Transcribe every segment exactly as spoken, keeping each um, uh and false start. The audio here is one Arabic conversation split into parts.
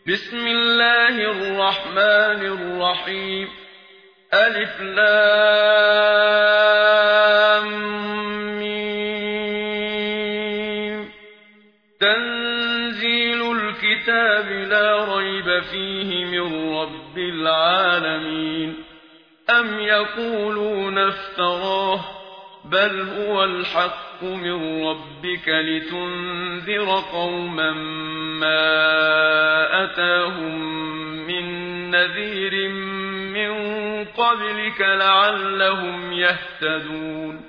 بسم الله الرحمن الرحيم. ألف لام ميم. تنزيل الكتاب لا ريب فيه من رب العالمين. أم يقولون افتراه بل هو الحق من ربك لتنذر قوما ما أتاهم من نذير من قبلك لعلهم يهتدون.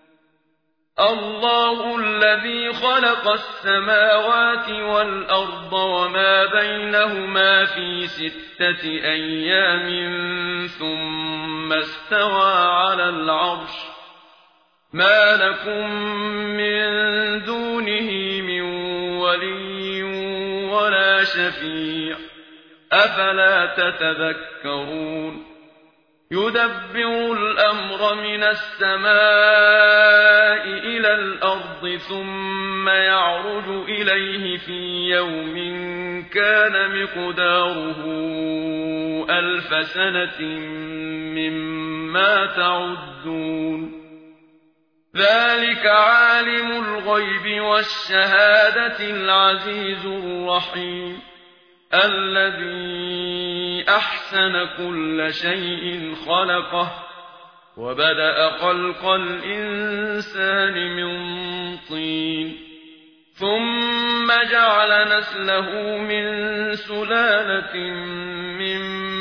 الله الذي خلق السماوات والأرض وما بينهما في ستة أيام ثم استوى على العرش ما لكم من دونه من ولي ولا شفيع أفلا تتذكرون. يدبر الأمر من السماء إلى الأرض ثم يعرج إليه في يوم كان مقداره ألف سنة مما تعدون. ذلك عالم الغيب والشهادة العزيز الرحيم الذي أحسن كل شيء خلقه وبدأ خلق الإنسان من طين ثم جعل نسله من سلالة من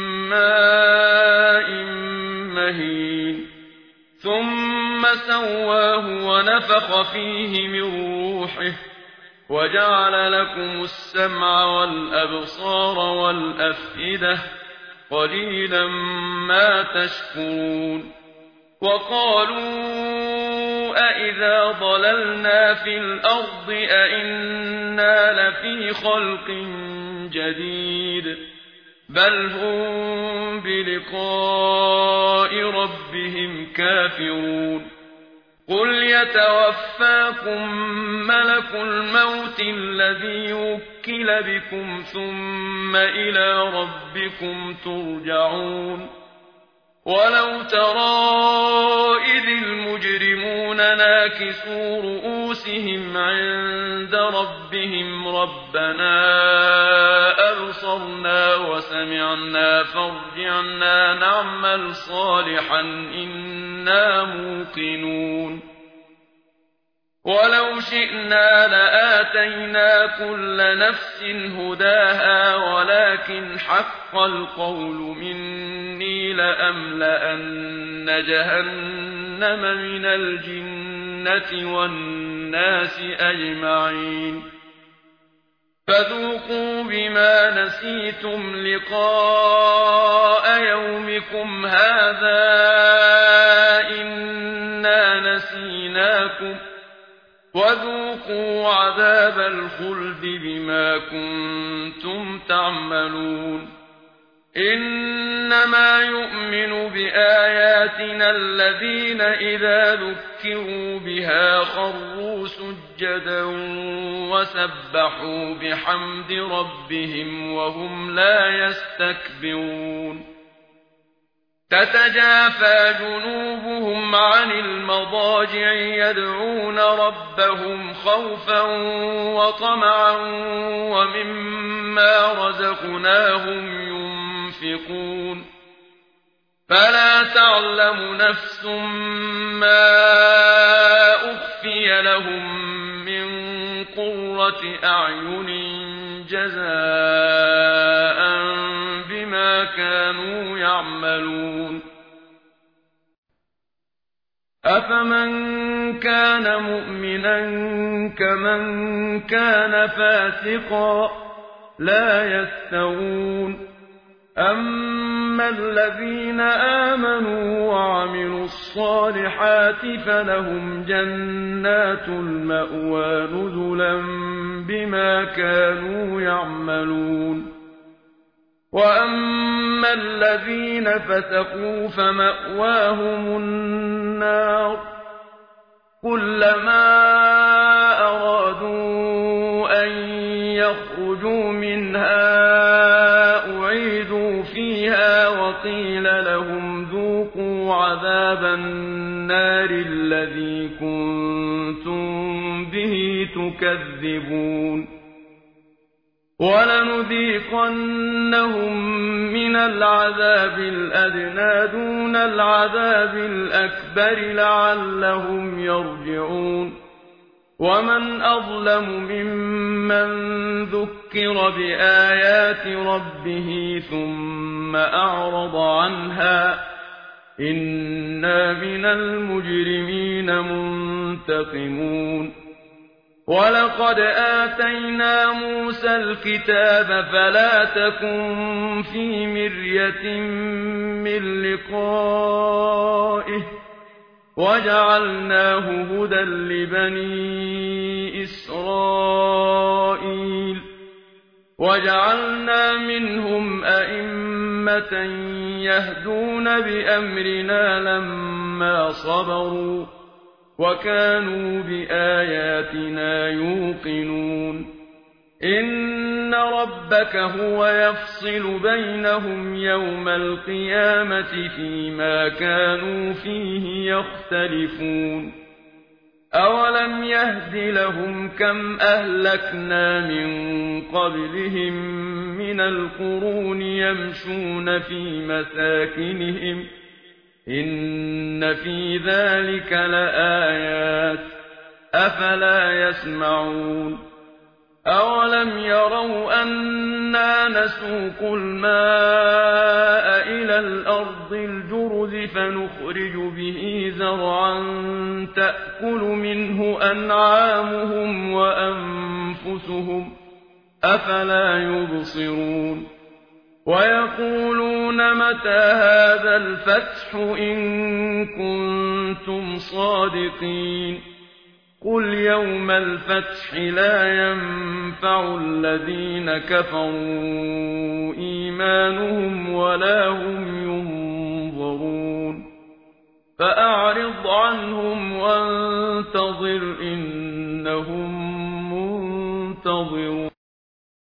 ماء مهين ثم سواه ونفخ فيه من روحه وجعل لكم السمع والأبصار والأفئدة قليلا ما تشكرون. وقالوا أإذا ضللنا في الأرض أإنا لفي خلق جديد بل هم بلقاء ربهم كافرون. قل يتوفاكم ملك الموت الذي وكل بكم ثم إلى ربكم ترجعون. ولو ترى إذ المجرمون ناكسوا رؤوسهم عند ربهم ربنا أبصرنا وسمعنا فارجعنا نعمل صالحا إنا موقنون. ولو شئنا لآتينا كل نفس هداها ولكن حق القول مني لأملأن جهنم من الجنة والناس أجمعين. فذوقوا بما نسيتم لقاء يومكم هذا إنا نسيناكم وذوقوا عذاب الخلد بما كنتم تعملون. إنما يؤمن بآياتنا الذين إذا ذكروا بها خروا سجدا وسبحوا بحمد ربهم وهم لا يستكبرون. تتجافى جنوبهم عن المضاجع يدعون ربهم خوفا وطمعا ومما رزقناهم ينفقون. فلا تعلم نفس ما أخفي لهم من قرة أعين جزاء بما كانوا يعملون. أفمن كان مؤمنا كمن كان فاسقا لا يستوون. أما الذين آمنوا وعملوا الصالحات فلهم جنات المأوى نزلا بما كانوا يعملون. وأما الذين فسقوا فمأواهم النار كلما أرادوا أن يخرجوا منها قيل لهم ذوقوا عذاب النار الذي كنتم به تكذبون ولنذيقنهم من العذاب الأدنى دون العذاب الأكبر لعلهم يرجعون ومن أظلم ممن ذكر بآيات ربه ثم أعرض عنها إنا من المجرمين منتقمون ولقد آتينا موسى الكتاب فلا تكن في مرية من لقائه وجعلناه هدى لبني إسرائيل وجعلنا منهم أئمة يهدون بأمرنا لما صبروا وكانوا بآياتنا يوقنون إن ربك هو يفصل بينهم يوم القيامة فيما كانوا فيه يختلفون أولم يهد لهم كم أهلكنا من قبلهم من القرون يمشون في مساكنهم إن في ذلك لآيات أفلا يسمعون أولم يروا أنا نسوق الماء إلى الأرض الجرز فنخرج به زرعا تأكل منه أنعامهم وأنفسهم أفلا يبصرون ويقولون متى هذا الفتح إن كنتم صادقين قل يوم الفتح لا ينفع الذين كفروا إيمانهم ولا هم ينظرون فأعرض عنهم وانتظر